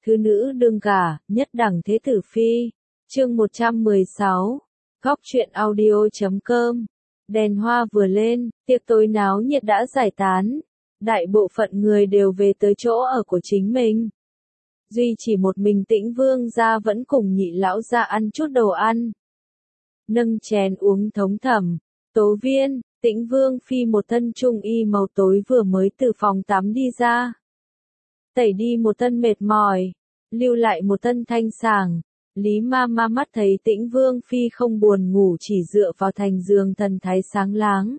thứ nữ đương gả, nhất đẳng thế tử phi. Chương 116. Góc truyện audio.com. Đèn hoa vừa lên, tiệc tối náo nhiệt đã giải tán. Đại bộ phận người đều về tới chỗ ở của chính mình. Duy chỉ một mình Tĩnh Vương gia vẫn cùng Nhị lão gia ăn chút đồ ăn. Nâng chén uống thống thầm. Tố viên, Tĩnh Vương phi một thân trung y màu tối vừa mới từ phòng tắm đi ra. Tẩy đi một thân mệt mỏi, lưu lại một thân thanh sảng. Lý ma ma mắt thấy Tĩnh Vương phi không buồn ngủ chỉ dựa vào thành giường thần thái sáng láng.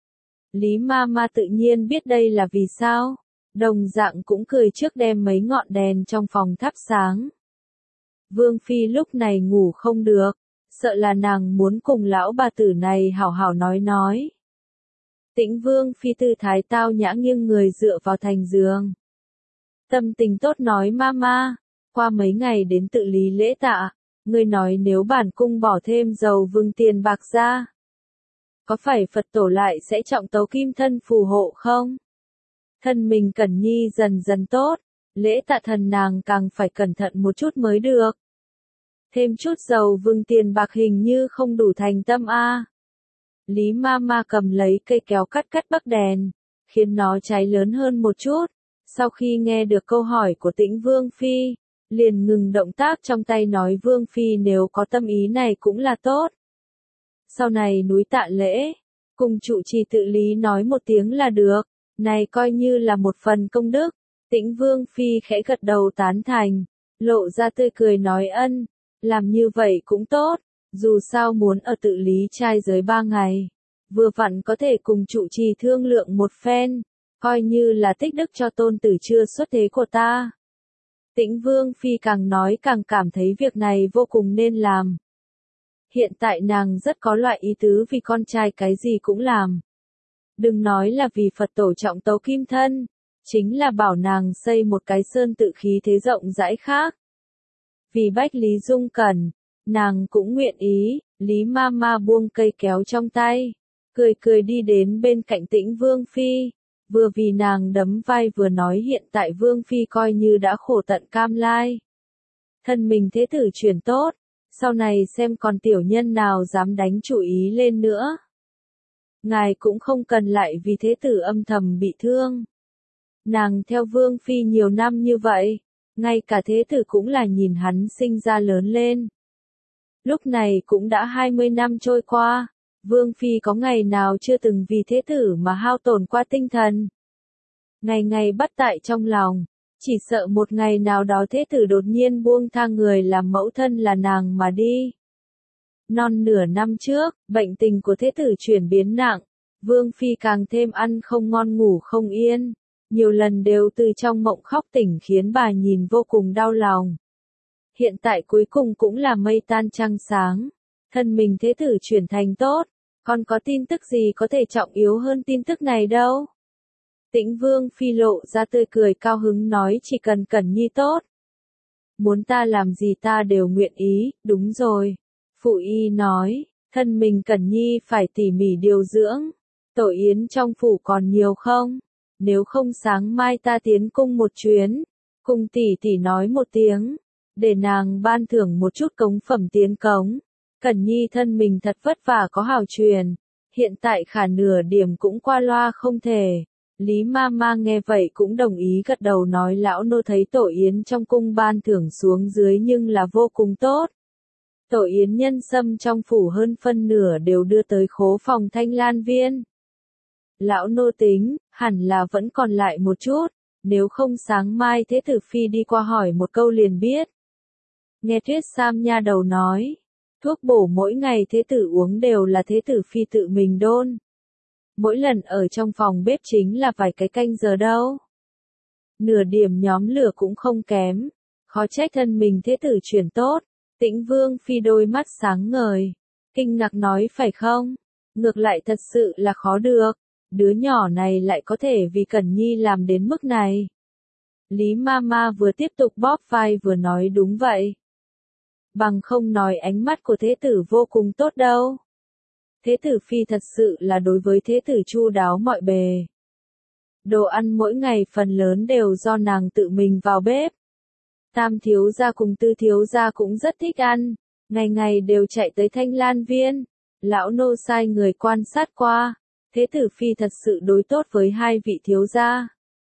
Lý ma ma tự nhiên biết đây là vì sao, đồng dạng cũng cười trước đem mấy ngọn đèn trong phòng thắp sáng. Vương phi lúc này ngủ không được, sợ là nàng muốn cùng lão bà tử này hảo hảo nói. Tĩnh Vương phi tư thái tao nhã nghiêng người dựa vào thành giường. Tâm tình tốt nói mama, qua mấy ngày đến tự lý lễ tạ, ngươi nói nếu bản cung bỏ thêm dầu vương tiền bạc ra, có phải Phật tổ lại sẽ trọng tấu kim thân phù hộ không? Thân mình Cẩn Nhi dần dần tốt, lễ tạ thần nàng càng phải cẩn thận một chút mới được. Thêm chút dầu vương tiền bạc hình như không đủ thành tâm a. Lý ma ma cầm lấy cây kéo cắt bắc đèn, khiến nó cháy lớn hơn một chút. Sau khi nghe được câu hỏi của Tĩnh Vương phi, liền ngừng động tác trong tay nói Vương phi nếu có tâm ý này cũng là tốt. Sau này núi tạ lễ, cùng trụ trì tự lý nói một tiếng là được, này coi như là một phần công đức. Tĩnh Vương phi khẽ gật đầu tán thành, lộ ra tươi cười nói ân, làm như vậy cũng tốt, dù sao muốn ở tự lý trai giới 3 ngày, vừa vặn có thể cùng trụ trì thương lượng một phen, coi như là tích đức cho tôn tử chưa xuất thế của ta. Tĩnh Vương phi càng nói càng cảm thấy việc này vô cùng nên làm. Hiện tại nàng rất có loại ý tứ vì con trai cái gì cũng làm. Đừng nói là vì Phật tổ trọng tấu kim thân, chính là bảo nàng xây một cái sơn tự khí thế rộng rãi khác. Vì Bách Lý Dung cần, nàng cũng nguyện ý. Lý ma ma buông cây kéo trong tay, cười đi đến bên cạnh Tĩnh Vương phi, vừa vì nàng đấm vai vừa nói hiện tại Vương phi coi như đã khổ tận cam lai. Thân mình thế tử chuyển tốt, sau này xem còn tiểu nhân nào dám đánh chủ ý lên nữa. Ngài cũng không cần lại vì thế tử âm thầm bị thương. Nàng theo Vương phi nhiều năm như vậy, ngay cả thế tử cũng là nhìn hắn sinh ra lớn lên. Lúc này cũng đã 20 năm trôi qua, Vương phi có ngày nào chưa từng vì thế tử mà hao tổn qua tinh thần. Ngày ngày bắt tại trong lòng, chỉ sợ một ngày nào đó thế tử đột nhiên buông tha người làm mẫu thân là nàng mà đi. Non nửa năm trước, bệnh tình của thế tử chuyển biến nặng, Vương phi càng thêm ăn không ngon ngủ không yên, nhiều lần đều từ trong mộng khóc tỉnh khiến bà nhìn vô cùng đau lòng. Hiện tại cuối cùng cũng là mây tan trăng sáng, thân mình thế tử chuyển thành tốt, còn có tin tức gì có thể trọng yếu hơn tin tức này đâu. Tĩnh Vương phi lộ ra tươi cười cao hứng nói chỉ cần Cẩn Nhi tốt. Muốn ta làm gì ta đều nguyện ý, đúng rồi. Phụ y nói, thân mình Cẩn Nhi phải tỉ mỉ điều dưỡng. Tổ yến trong phủ còn nhiều không? Nếu không sáng mai ta tiến cung một chuyến. Cung tỷ nói một tiếng, để nàng ban thưởng một chút cống phẩm tiến cống. Cẩn Nhi thân mình thật vất vả có hào truyền, hiện tại khả nửa điểm cũng qua loa không thể. Lý ma ma nghe vậy cũng đồng ý gật đầu nói lão nô thấy tổ yến trong cung ban thưởng xuống dưới nhưng là vô cùng tốt. Tổ yến nhân sâm trong phủ hơn phân nửa đều đưa tới khố phòng Thanh Lan Viên. Lão nô tính, hẳn là vẫn còn lại một chút, nếu không sáng mai thế tử phi đi qua hỏi một câu liền biết. Nghe Tuyết Sam nha đầu nói, thuốc bổ mỗi ngày thế tử uống đều là thế tử phi tự mình đôn. Mỗi lần ở trong phòng bếp chính là vài cái canh giờ đâu. Nửa điểm nhóm lửa cũng không kém, khó trách thân mình thế tử chuyển tốt. Tĩnh Vương phi đôi mắt sáng ngời, kinh ngạc nói phải không? Ngược lại thật sự là khó được, đứa nhỏ này lại có thể vì Cẩn Nhi làm đến mức này. Lý ma ma vừa tiếp tục bóp vai vừa nói đúng vậy. Bằng không nói ánh mắt của thế tử vô cùng tốt đâu. Thế tử phi thật sự là đối với thế tử chu đáo mọi bề. Đồ ăn mỗi ngày phần lớn đều do nàng tự mình vào bếp. Tam thiếu gia cùng Tư thiếu gia cũng rất thích ăn, ngày ngày đều chạy tới Thanh Lan Viên. Lão nô sai người quan sát qua, Thế tử phi thật sự đối tốt với hai vị thiếu gia.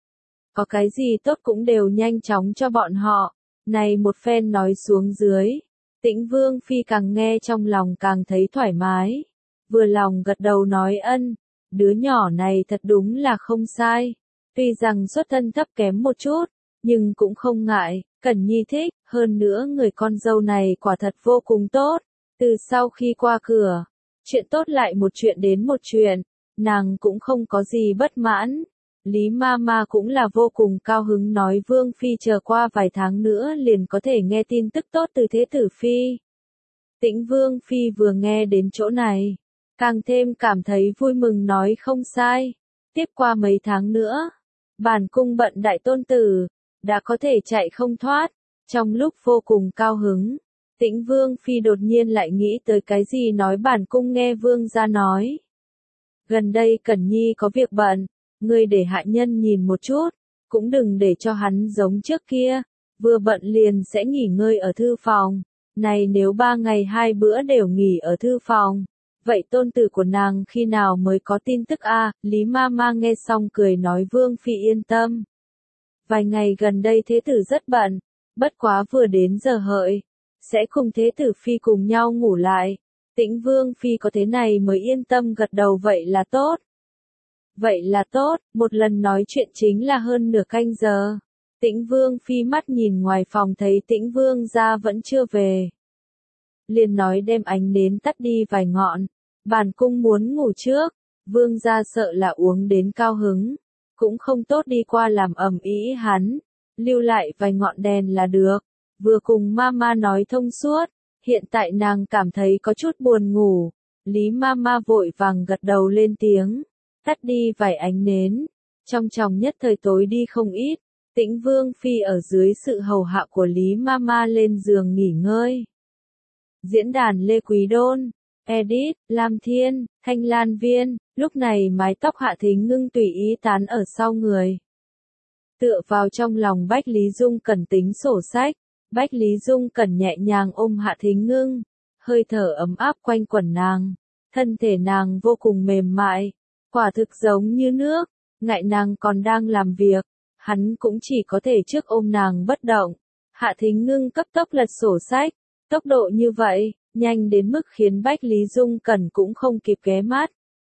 Có cái gì tốt cũng đều nhanh chóng cho bọn họ. Này một phen nói xuống dưới, Tĩnh Vương phi càng nghe trong lòng càng thấy thoải mái, vừa lòng gật đầu nói ân, đứa nhỏ này thật đúng là không sai. Tuy rằng xuất thân thấp kém một chút, nhưng cũng không ngại, Cẩn Nhi thích, hơn nữa người con dâu này quả thật vô cùng tốt. Từ sau khi qua cửa, chuyện tốt lại một chuyện đến một chuyện, nàng cũng không có gì bất mãn. Lý Mama cũng là vô cùng cao hứng nói Vương Phi chờ qua vài tháng nữa liền có thể nghe tin tức tốt từ Thế tử Phi. Tĩnh Vương Phi vừa nghe đến chỗ này, càng thêm cảm thấy vui mừng nói không sai. Tiếp qua mấy tháng nữa, bản cung bận đại tôn tử, đã có thể chạy không thoát. Trong lúc vô cùng cao hứng, Tĩnh Vương Phi đột nhiên lại nghĩ tới cái gì nói bản cung nghe Vương gia nói. Gần đây Cẩn Nhi có việc bận, ngươi để hạ nhân nhìn một chút, cũng đừng để cho hắn giống trước kia, vừa bận liền sẽ nghỉ ngơi ở thư phòng. Này nếu 3 ngày 2 bữa đều nghỉ ở thư phòng, vậy tôn tử của nàng khi nào mới có tin tức a? Lý Mama nghe xong cười nói Vương Phi yên tâm. Vài ngày gần đây Thế tử rất bận, bất quá vừa đến giờ hợi, sẽ cùng Thế tử Phi cùng nhau ngủ lại. Tĩnh Vương Phi có thế này mới yên tâm gật đầu vậy là tốt. Vậy là tốt, một lần nói chuyện chính là hơn nửa canh giờ. Tĩnh Vương Phi mắt nhìn ngoài phòng thấy Tĩnh Vương gia vẫn chưa về. Liền nói đem ánh nến tắt đi vài ngọn, bản cung muốn ngủ trước. Vương gia sợ là uống đến cao hứng, cũng không tốt đi qua làm ầm ĩ hắn, lưu lại vài ngọn đèn là được. Vừa cùng Mama nói thông suốt, hiện tại nàng cảm thấy có chút buồn ngủ. Lý Mama vội vàng gật đầu lên tiếng, tắt đi vài ánh nến, trong tròng nhất thời tối đi không ít. Tĩnh Vương Phi ở dưới sự hầu hạ của Lý Mama lên giường nghỉ ngơi. Diễn đàn Lê Quý Đôn, Edit, Lam Thiên, Thanh Lan Viên, lúc này mái tóc Hạ Thính Ngưng tùy ý tán ở sau người. Tựa vào trong lòng Bách Lý Dung Cẩn tính sổ sách, Bách Lý Dung Cẩn nhẹ nhàng ôm Hạ Thính Ngưng, hơi thở ấm áp quanh quẩn nàng, thân thể nàng vô cùng mềm mại, quả thực giống như nước, ngại nàng còn đang làm việc, hắn cũng chỉ có thể trước ôm nàng bất động. Hạ Thính Ngưng cấp tốc lật sổ sách, tốc độ như vậy, nhanh đến mức khiến Bách Lý Dung Cẩn cũng không kịp ghé mắt.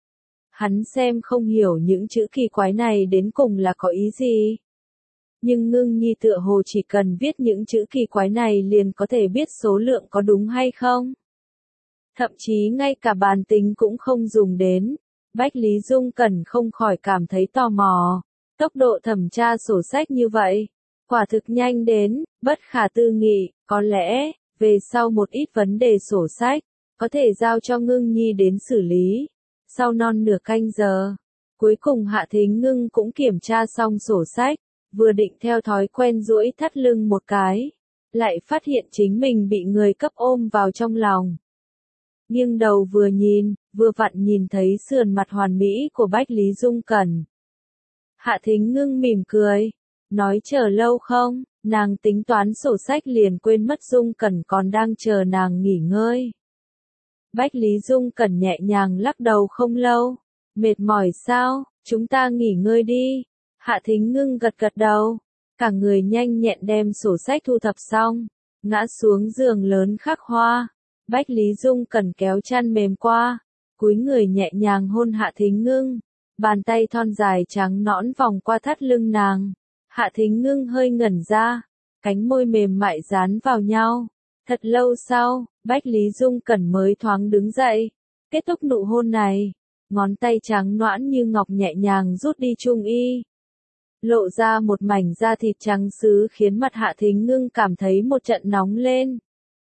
Hắn xem không hiểu những chữ kỳ quái này đến cùng là có ý gì. Nhưng Ngưng Nhi tựa hồ chỉ cần viết những chữ kỳ quái này liền có thể biết số lượng có đúng hay không. Thậm chí ngay cả bàn tính cũng không dùng đến. Bách Lý Dung Cẩn không khỏi cảm thấy tò mò. Tốc độ thẩm tra sổ sách như vậy, quả thực nhanh đến, bất khả tư nghị, có lẽ, về sau một ít vấn đề sổ sách, có thể giao cho Ngưng Nhi đến xử lý. Sau non nửa canh giờ, cuối cùng Hạ Thính Ngưng cũng kiểm tra xong sổ sách, vừa định theo thói quen duỗi thắt lưng một cái, lại phát hiện chính mình bị người cấp ôm vào trong lòng. Nghiêng đầu vừa nhìn, vừa vặn nhìn thấy sườn mặt hoàn mỹ của Bách Lý Dung Cẩn. Hạ Thính Ngưng mỉm cười, nói chờ lâu không, nàng tính toán sổ sách liền quên mất Dung Cẩn còn đang chờ nàng nghỉ ngơi. Bách Lý Dung Cẩn nhẹ nhàng lắc đầu không lâu, mệt mỏi sao, chúng ta nghỉ ngơi đi. Hạ Thính Ngưng gật gật đầu, cả người nhanh nhẹn đem sổ sách thu thập xong, ngã xuống giường lớn khắc hoa. Bách Lý Dung Cẩn kéo chăn mềm qua, cúi người nhẹ nhàng hôn Hạ Thính Ngưng, bàn tay thon dài trắng nõn vòng qua thắt lưng nàng. Hạ Thính Ngưng hơi ngẩn ra, cánh môi mềm mại dán vào nhau. Thật lâu sau, Bách Lý Dung Cẩn mới thoáng đứng dậy, kết thúc nụ hôn này, ngón tay trắng nõn như ngọc nhẹ nhàng rút đi trung y, lộ ra một mảnh da thịt trắng sứ khiến mặt Hạ Thính Ngưng cảm thấy một trận nóng lên.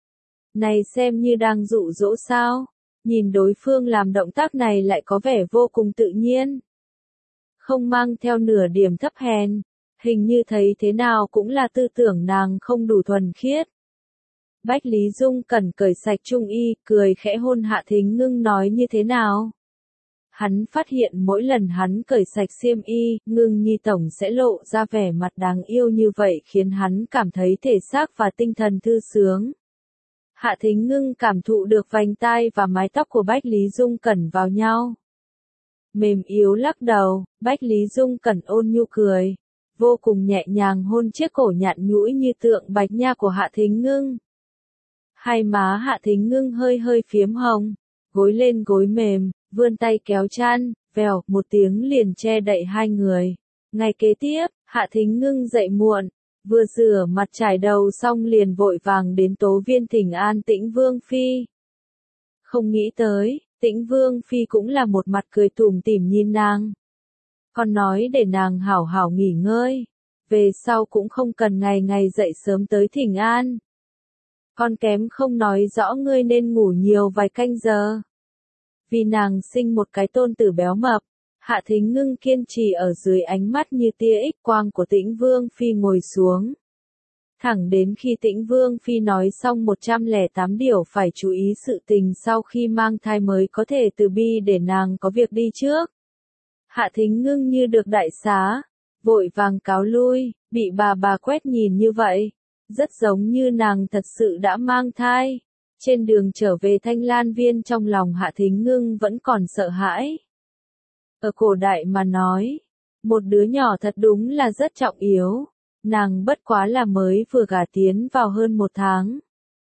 Này xem như đang dụ dỗ sao, nhìn đối phương làm động tác này lại có vẻ vô cùng tự nhiên. Không mang theo nửa điểm thấp hèn, hình như thấy thế nào cũng là tư tưởng nàng không đủ thuần khiết. Bách Lý Dung Cẩn cởi sạch trung y, cười khẽ hôn Hạ Thính Ngưng nói như thế nào. Hắn phát hiện mỗi lần hắn cởi sạch xiêm y, Ngưng Nhi tổng sẽ lộ ra vẻ mặt đáng yêu như vậy khiến hắn cảm thấy thể xác và tinh thần thư sướng. Hạ Thính Ngưng cảm thụ được vành tai và mái tóc của Bách Lý Dung Cẩn vào nhau. Mềm yếu lắc đầu, Bách Lý Dung Cẩn ôn nhu cười, vô cùng nhẹ nhàng hôn chiếc cổ nhặn nhũi như tượng bạch nha của Hạ Thính Ngưng. Hai má Hạ Thính Ngưng hơi hơi phiếm hồng, gối lên gối mềm, vươn tay kéo chăn, vèo, một tiếng liền che đậy hai người. Ngày kế tiếp, Hạ Thính Ngưng dậy muộn, vừa rửa mặt chải đầu xong liền vội vàng đến Tố Viên thỉnh an Tĩnh Vương Phi. Không nghĩ tới, Tĩnh Vương Phi cũng là một mặt cười tủm tỉm nhìn nàng. Con nói để nàng hảo hảo nghỉ ngơi, về sau cũng không cần ngày ngày dậy sớm tới thỉnh an. Con kém không nói rõ ngươi nên ngủ nhiều vài canh giờ. Vì nàng sinh một cái tôn tử béo mập, Hạ Thính Ngưng kiên trì ở dưới ánh mắt như tia X quang của Tĩnh Vương Phi ngồi xuống. Thẳng đến khi Tĩnh Vương Phi nói xong 108 điều phải chú ý sự tình sau khi mang thai mới có thể từ bi để nàng có việc đi trước. Hạ Thính Ngưng như được đại xá, vội vàng cáo lui, bị bà quét nhìn như vậy, rất giống như nàng thật sự đã mang thai. Trên đường trở về Thanh Lan Viên trong lòng Hạ Thính Ngưng vẫn còn sợ hãi. Ở cổ đại mà nói, một đứa nhỏ thật đúng là rất trọng yếu, nàng bất quá là mới vừa gả tiến vào hơn 1 tháng.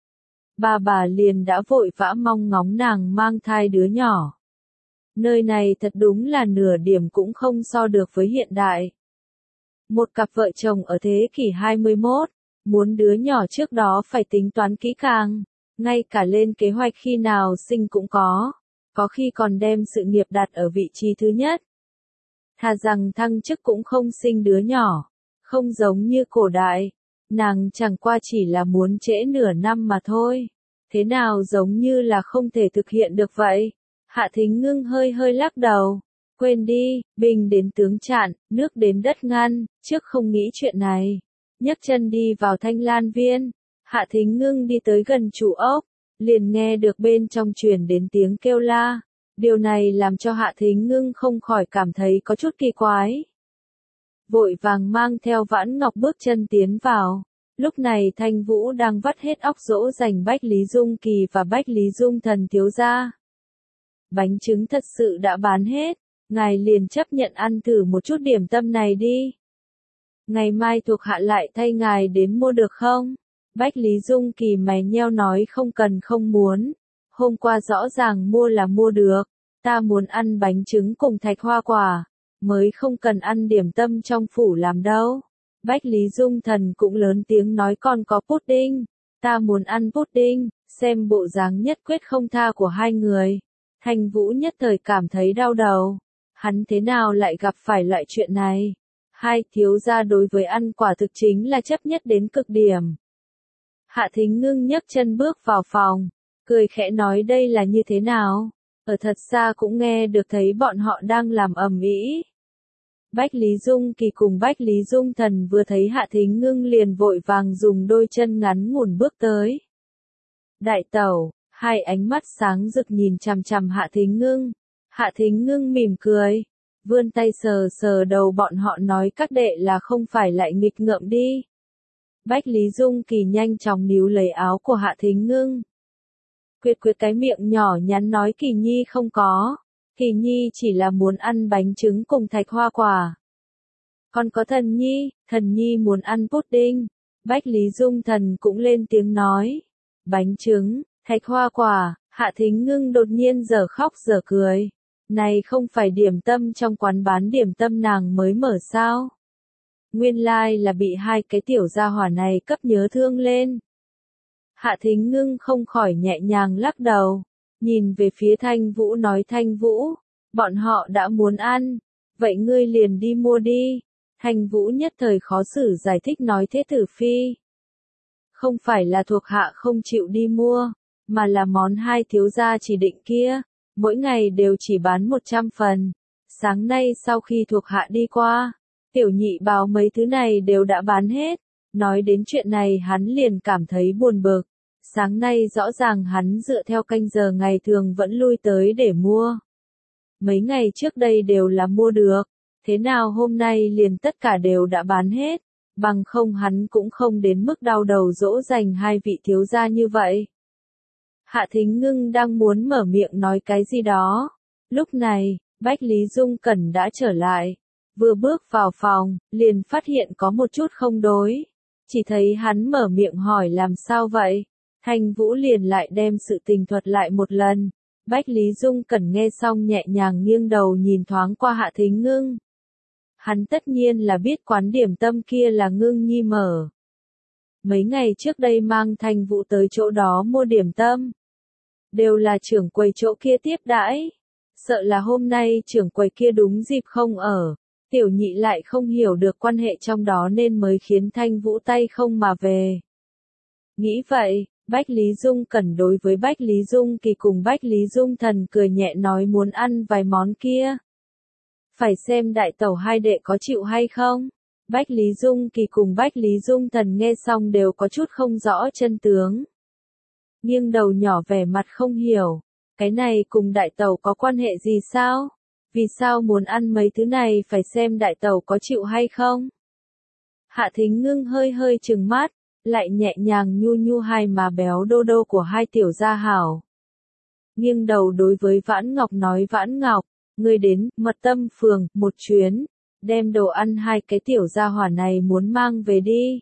Bà liền đã vội vã mong ngóng nàng mang thai đứa nhỏ. Nơi này thật đúng là nửa điểm cũng không so được với hiện đại. Một cặp vợ chồng ở thế kỷ 21, muốn đứa nhỏ trước đó phải tính toán kỹ càng, ngay cả lên kế hoạch khi nào sinh cũng có khi còn đem sự nghiệp đặt ở vị trí thứ nhất. Thà rằng thăng chức cũng không sinh đứa nhỏ, không giống như cổ đại, nàng chẳng qua chỉ là muốn trễ nửa năm mà thôi. Thế nào giống như là không thể thực hiện được vậy? Hạ Thính Ngưng hơi hơi lắc đầu. Quên đi, binh đến tướng chặn, nước đến đất ngăn, trước không nghĩ chuyện này. Nhấc chân đi vào Thanh Lan Viên. Hạ Thính Ngưng đi tới gần chủ ốc, liền nghe được bên trong truyền đến tiếng kêu la. Điều này làm cho Hạ Thính Ngưng không khỏi cảm thấy có chút kỳ quái. Vội vàng mang theo Vãn Ngọc bước chân tiến vào. Lúc này Thanh Vũ đang vắt hết óc dỗ dành Bách Lý Dung Kỳ và Bách Lý Dung Thần thiếu gia. Bánh trứng thật sự đã bán hết, ngài liền chấp nhận ăn thử một chút điểm tâm này đi. Ngày mai thuộc hạ lại thay ngài đến mua được không? Bách Lý Dung Kỳ mày nheo nói không cần không muốn. Hôm qua rõ ràng mua là mua được, ta muốn ăn bánh trứng cùng thạch hoa quả, mới không cần ăn điểm tâm trong phủ làm đâu. Bách Lý Dung Thần cũng lớn tiếng nói còn có pudding, ta muốn ăn pudding, xem bộ dáng nhất quyết không tha của hai người. Thanh Vũ nhất thời cảm thấy đau đầu, hắn thế nào lại gặp phải loại chuyện này? Hai thiếu gia đối với ăn quả thực chính là chấp nhất đến cực điểm. Hạ Thính Ngưng nhấc chân bước vào phòng, cười khẽ nói đây là như thế nào? Ở thật xa cũng nghe được thấy bọn họ đang làm ầm ĩ. Bách Lý Dung Kỳ cùng Bách Lý Dung Thần vừa thấy Hạ Thính Ngưng liền vội vàng dùng đôi chân ngắn ngủn bước tới. Đại tẩu, hai ánh mắt sáng rực nhìn chằm chằm Hạ Thính Ngưng. Hạ Thính Ngưng mỉm cười, vươn tay sờ sờ đầu bọn họ nói các đệ là không phải lại nghịch ngợm đi. Bách Lý Dung Kỳ nhanh chóng níu lấy áo của Hạ Thính Ngưng. Quyệt cái miệng nhỏ nhắn nói Kỳ Nhi không có. Kỳ Nhi chỉ là muốn ăn bánh trứng cùng thạch hoa quả. Còn có Thần Nhi muốn ăn pudding. Bách Lý Dung Thần cũng lên tiếng nói. Bánh trứng, thạch hoa quả, Hạ Thính Ngưng đột nhiên giờ khóc giờ cười. Này không phải điểm tâm trong quán bán điểm tâm nàng mới mở sao? Nguyên lai là bị hai cái tiểu gia hỏa này cấp nhớ thương lên. Hạ Thính Ngưng không khỏi nhẹ nhàng lắc đầu, nhìn về phía Thanh Vũ nói Thanh Vũ, bọn họ đã muốn ăn, vậy ngươi liền đi mua đi. Thanh Vũ nhất thời khó xử giải thích nói thế tử phi. Không phải là thuộc hạ không chịu đi mua, mà là món hai thiếu gia chỉ định kia, mỗi ngày đều chỉ bán 100 phần. Sáng nay sau khi thuộc hạ đi qua, tiểu nhị báo mấy thứ này đều đã bán hết. Nói đến chuyện này hắn liền cảm thấy buồn bực. Sáng nay rõ ràng hắn dựa theo canh giờ ngày thường vẫn lui tới để mua. Mấy ngày trước đây đều là mua được, thế nào hôm nay liền tất cả đều đã bán hết, bằng không hắn cũng không đến mức đau đầu dỗ dành hai vị thiếu gia như vậy. Hạ Thính Ngưng đang muốn mở miệng nói cái gì đó. Lúc này, Bách Lý Dung Cẩn đã trở lại. Vừa bước vào phòng, liền phát hiện có một chút không đối. Chỉ thấy hắn mở miệng hỏi làm sao vậy. Thanh Vũ liền lại đem sự tình thuật lại một lần. Bách Lý Dung Cẩn nghe xong nhẹ nhàng nghiêng đầu nhìn thoáng qua Hạ Thính Ngưng. Hắn tất nhiên là biết quán điểm tâm kia là Ngưng Nhi mở. Mấy ngày trước đây mang Thanh Vũ tới chỗ đó mua điểm tâm. Đều là trưởng quầy chỗ kia tiếp đãi. Sợ là hôm nay trưởng quầy kia đúng dịp không ở. Tiểu nhị lại không hiểu được quan hệ trong đó nên mới khiến Thanh Vũ tay không mà về. Nghĩ vậy, Bách Lý Dung Cẩn đối với Bách Lý Dung Kỳ cùng Bách Lý Dung Thần cười nhẹ nói muốn ăn vài món kia. Phải xem đại tẩu hai đệ có chịu hay không. Bách Lý Dung Kỳ cùng Bách Lý Dung Thần nghe xong đều có chút không rõ chân tướng. Nghiêng đầu nhỏ vẻ mặt không hiểu. Cái này cùng đại tẩu có quan hệ gì sao? Vì sao muốn ăn mấy thứ này phải xem đại tẩu có chịu hay không? Hạ Thính Ngưng hơi hơi trừng mắt, lại nhẹ nhàng nhu nhu hai má béo đô đô của hai tiểu gia hảo. Nghiêng đầu đối với Vãn Ngọc nói Vãn Ngọc, ngươi đến Mật Tâm phường một chuyến, đem đồ ăn hai cái tiểu gia hỏa này muốn mang về đi.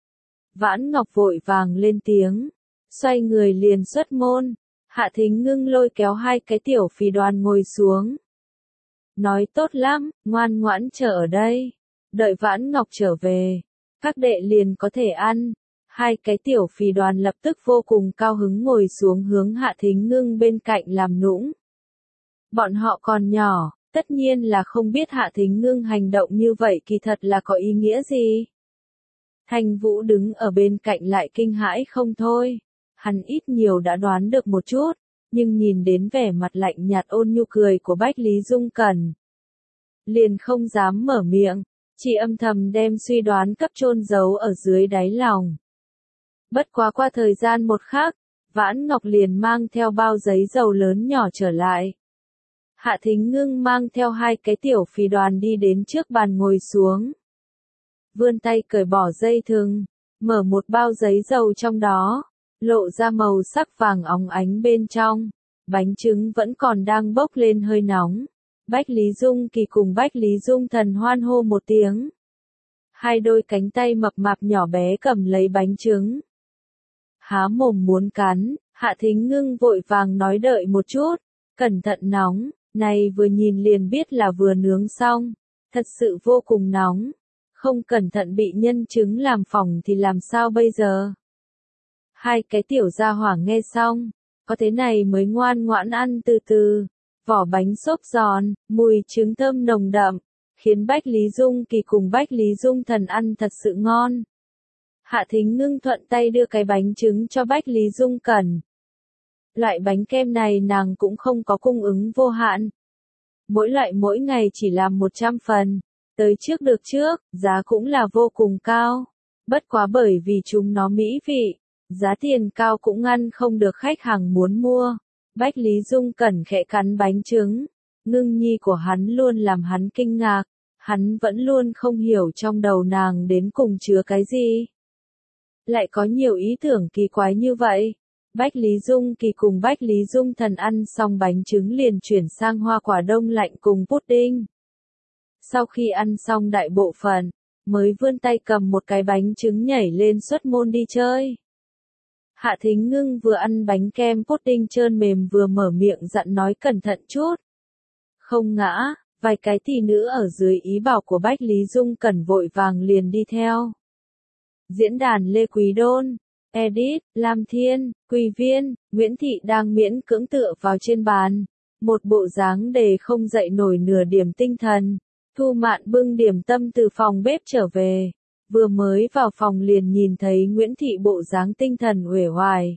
Vãn Ngọc vội vàng lên tiếng, xoay người liền xuất môn. Hạ Thính Ngưng lôi kéo hai cái tiểu phì đoàn ngồi xuống. Nói tốt lắm, ngoan ngoãn chờ ở đây. Đợi Vãn Ngọc trở về, các đệ liền có thể ăn. Hai cái tiểu phì đoàn lập tức vô cùng cao hứng ngồi xuống hướng Hạ Thính Ngưng bên cạnh làm nũng. Bọn họ còn nhỏ, tất nhiên là không biết Hạ Thính Ngưng hành động như vậy kỳ thật là có ý nghĩa gì. Thanh Vũ đứng ở bên cạnh lại kinh hãi không thôi. Hắn ít nhiều đã đoán được một chút, nhưng nhìn đến vẻ mặt lạnh nhạt ôn nhu cười của Bách Lý Dung Cẩn. Liền không dám mở miệng, chỉ âm thầm đem suy đoán cấp chôn giấu ở dưới đáy lòng. Bất quá qua thời gian một khắc, Vãn Ngọc liền mang theo bao giấy dầu lớn nhỏ trở lại. Hạ Thính Ngưng mang theo hai cái tiểu phì đoàn đi đến trước bàn ngồi xuống. Vươn tay cởi bỏ dây thừng, mở một bao giấy dầu trong đó. Lộ ra màu sắc vàng óng ánh bên trong, bánh trứng vẫn còn đang bốc lên hơi nóng. Bách Lý Dung Kỳ cùng Bách Lý Dung Thần hoan hô một tiếng. Hai đôi cánh tay mập mạp nhỏ bé cầm lấy bánh trứng. Há mồm muốn cắn, Hạ Thính Ngưng vội vàng nói đợi một chút, cẩn thận nóng, này vừa nhìn liền biết là vừa nướng xong, thật sự vô cùng nóng, không cẩn thận bị nhân trứng làm phỏng thì làm sao bây giờ? Hai cái tiểu gia hỏa nghe xong, có thế này mới ngoan ngoãn ăn từ từ, vỏ bánh xốp giòn, mùi trứng thơm nồng đậm, khiến Bách Lý Dung Kỳ cùng Bách Lý Dung Thần ăn thật sự ngon. Hạ Thính Ngưng thuận tay đưa cái bánh trứng cho Bách Lý Dung Cẩn. Loại bánh kem này nàng cũng không có cung ứng vô hạn. Mỗi loại mỗi ngày chỉ làm 100 phần, tới trước được trước, giá cũng là vô cùng cao. Bất quá bởi vì chúng nó mỹ vị. Giá tiền cao cũng ngăn không được khách hàng muốn mua. Bách Lý Dung Cẩn khẽ cắn bánh trứng. Ngưng Nhi của hắn luôn làm hắn kinh ngạc. Hắn vẫn luôn không hiểu trong đầu nàng đến cùng chứa cái gì. Lại có nhiều ý tưởng kỳ quái như vậy. Bách Lý Dung Kỳ cùng Bách Lý Dung Thần ăn xong bánh trứng liền chuyển sang hoa quả đông lạnh cùng pudding. Sau khi ăn xong đại bộ phận, mới vươn tay cầm một cái bánh trứng nhảy lên xuất môn đi chơi. Hạ Thính Ngưng vừa ăn bánh kem pudding trơn mềm vừa mở miệng dặn nói cẩn thận chút. Không ngã, vài cái tỷ nữ ở dưới ý bảo của Bách Lý Dung Cẩn vội vàng liền đi theo. Diễn đàn Lê Quý Đôn, Edit, Lam Thiên, Quỳ Viên, Nguyễn Thị đang miễn cưỡng tựa vào trên bàn. Một bộ dáng đề không dậy nổi nửa điểm tinh thần. Thu Mạn bưng điểm tâm từ phòng bếp trở về. Vừa mới vào phòng liền nhìn thấy Nguyễn Thị bộ dáng tinh thần uể oải.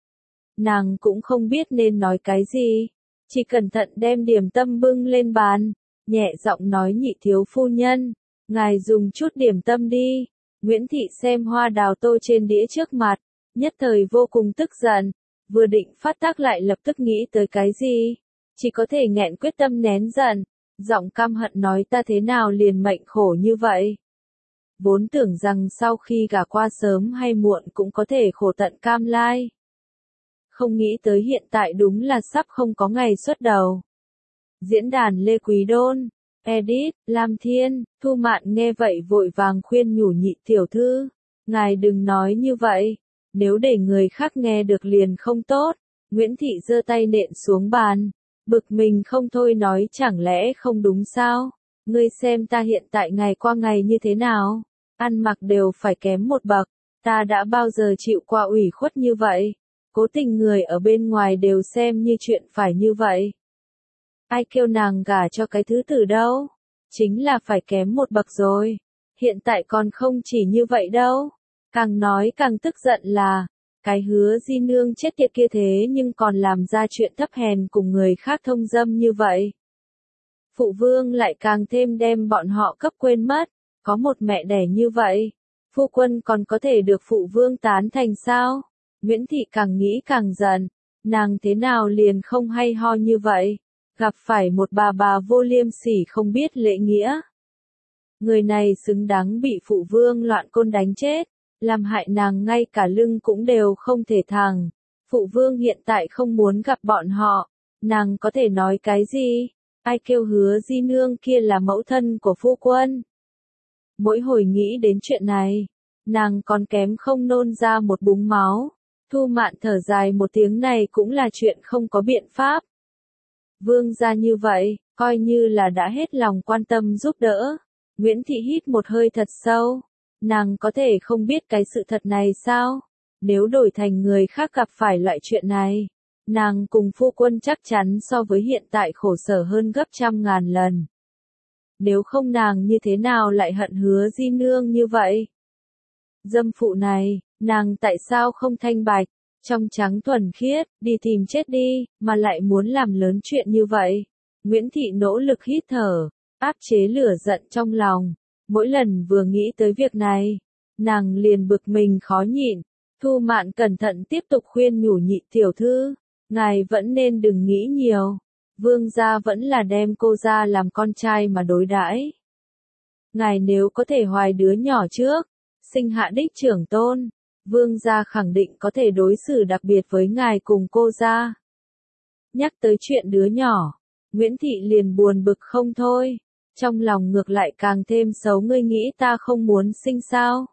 Nàng cũng không biết nên nói cái gì, chỉ cẩn thận đem điểm tâm bưng lên bàn, nhẹ giọng nói nhị thiếu phu nhân, ngài dùng chút điểm tâm đi. Nguyễn Thị xem hoa đào tô trên đĩa trước mặt, nhất thời vô cùng tức giận, vừa định phát tác lại lập tức nghĩ tới cái gì. chỉ có thể nghẹn quyết tâm nén giận, giọng căm hận nói ta thế nào liền mệnh khổ như vậy. Vốn tưởng rằng sau khi gả qua sớm hay muộn cũng có thể khổ tận cam lai. Không nghĩ tới hiện tại đúng là sắp không có ngày xuất đầu. Diễn đàn Lê Quý Đôn, Edit, Lam Thiên, Thu Mạn nghe vậy vội vàng khuyên nhủ Nhị tiểu thư, ngài đừng nói như vậy, nếu để người khác nghe được liền không tốt. Nguyễn Thị giơ tay nện xuống bàn, bực mình không thôi nói chẳng lẽ không đúng sao, ngươi xem ta hiện tại ngày qua ngày như thế nào, ăn mặc đều phải kém một bậc, ta đã bao giờ chịu qua ủy khuất như vậy, cố tình người ở bên ngoài đều xem như chuyện phải như vậy. Ai kêu nàng gả cho cái thứ tử đâu, chính là phải kém một bậc rồi, hiện tại còn không chỉ như vậy đâu, càng nói càng tức giận là, cái Hứa Di Nương chết tiệt kia thế nhưng còn làm ra chuyện thấp hèn cùng người khác thông dâm như vậy. Phụ vương lại càng thêm đem bọn họ cấp quên mất, có một mẹ đẻ như vậy, phu quân còn có thể được phụ vương tán thành sao? Nguyễn Thị càng nghĩ càng giận, nàng thế nào liền không hay ho như vậy, gặp phải một bà vô liêm sỉ không biết lễ nghĩa. Người này xứng đáng bị phụ vương loạn côn đánh chết, làm hại nàng ngay cả lưng cũng đều không thể thẳng. Phụ vương hiện tại không muốn gặp bọn họ, nàng có thể nói cái gì? Ai kêu Hứa Di Nương kia là mẫu thân của phu quân? Mỗi hồi nghĩ đến chuyện này, nàng còn kém không nôn ra một búng máu. Thu Mạn thở dài một tiếng này cũng là chuyện không có biện pháp. Vương gia như vậy, coi như là đã hết lòng quan tâm giúp đỡ. Nguyễn Thị hít một hơi thật sâu. Nàng có thể không biết cái sự thật này sao? Nếu đổi thành người khác gặp phải loại chuyện này, nàng cùng phu quân chắc chắn so với hiện tại khổ sở hơn gấp trăm ngàn lần. Nếu không nàng như thế nào lại hận Hứa Di Nương như vậy? Dâm phụ này, nàng tại sao không thanh bạch, trong trắng thuần khiết, đi tìm chết đi, mà lại muốn làm lớn chuyện như vậy? Nguyễn Thị nỗ lực hít thở, áp chế lửa giận trong lòng. Mỗi lần vừa nghĩ tới việc này, nàng liền bực mình khó nhịn. Thu Mạn cẩn thận tiếp tục khuyên nhủ Nhị tiểu thư, ngài vẫn nên đừng nghĩ nhiều. Vương gia vẫn là đem cô ra làm con trai mà đối đãi. Ngài nếu có thể hoài đứa nhỏ trước, sinh hạ đích trưởng tôn, vương gia khẳng định có thể đối xử đặc biệt với ngài cùng cô ra. Nhắc tới chuyện đứa nhỏ, Nguyễn Thị liền buồn bực không thôi. Trong lòng ngược lại càng thêm xấu, ngươi nghĩ ta không muốn sinh sao?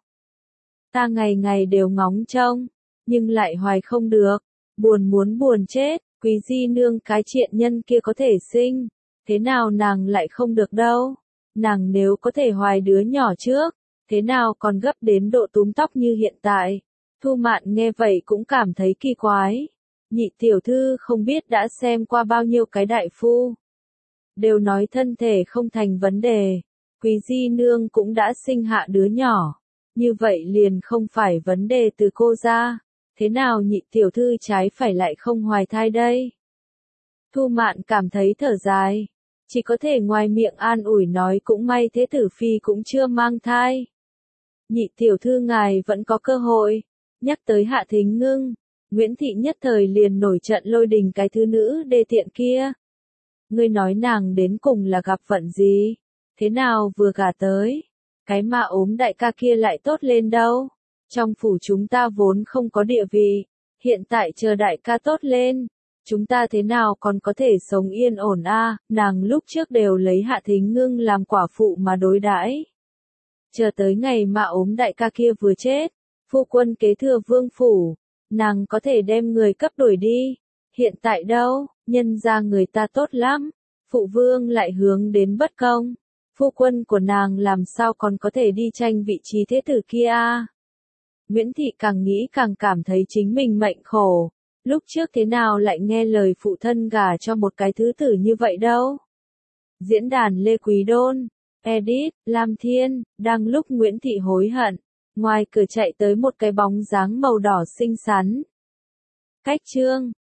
Ta ngày ngày đều ngóng trông, nhưng lại hoài không được, muốn buồn chết, Quý Di Nương cái triện nhân kia có thể sinh, thế nào nàng lại không được đâu? Nàng nếu có thể hoài đứa nhỏ trước, thế nào còn gấp đến độ túm tóc như hiện tại? Thu Mạn nghe vậy cũng cảm thấy kỳ quái. Nhị tiểu thư không biết đã xem qua bao nhiêu cái đại phu. Đều nói thân thể không thành vấn đề, Quý Di Nương cũng đã sinh hạ đứa nhỏ, như vậy liền không phải vấn đề từ cô ra, thế nào Nhị tiểu thư trái phải lại không hoài thai đây? Thu Mạn cảm thấy thở dài, chỉ có thể ngoài miệng an ủi nói cũng may thế tử phi cũng chưa mang thai. Nhị tiểu thư ngài vẫn có cơ hội. Nhắc tới Hạ Thính Ngưng, Nguyễn Thị nhất thời liền nổi trận lôi đình cái thứ nữ đê tiện kia. Ngươi nói nàng đến cùng là gặp vận gì? Thế nào vừa gả tới? Cái mà ốm đại ca kia lại tốt lên đâu? Trong phủ chúng ta vốn không có địa vị, hiện tại chờ đại ca tốt lên, chúng ta thế nào còn có thể sống yên ổn a? Nàng lúc trước đều lấy Hạ Thính Ngưng làm quả phụ mà đối đãi. Chờ tới ngày mà ốm đại ca kia vừa chết, phu quân kế thừa vương phủ, nàng có thể đem người cấp đổi đi. Hiện tại đâu, nhân ra người ta tốt lắm, phụ vương lại hướng đến bất công. Phu quân của nàng làm sao còn có thể đi tranh vị trí thế tử kia a? Nguyễn Thị càng nghĩ càng cảm thấy chính mình mệnh khổ. Lúc trước thế nào lại nghe lời phụ thân gả cho một cái thứ tử như vậy đâu? Diễn đàn Lê Quý Đôn, Edit, Lam Thiên, đang lúc Nguyễn Thị hối hận, ngoài cửa chạy tới một cái bóng dáng màu đỏ xinh xắn. Cách chương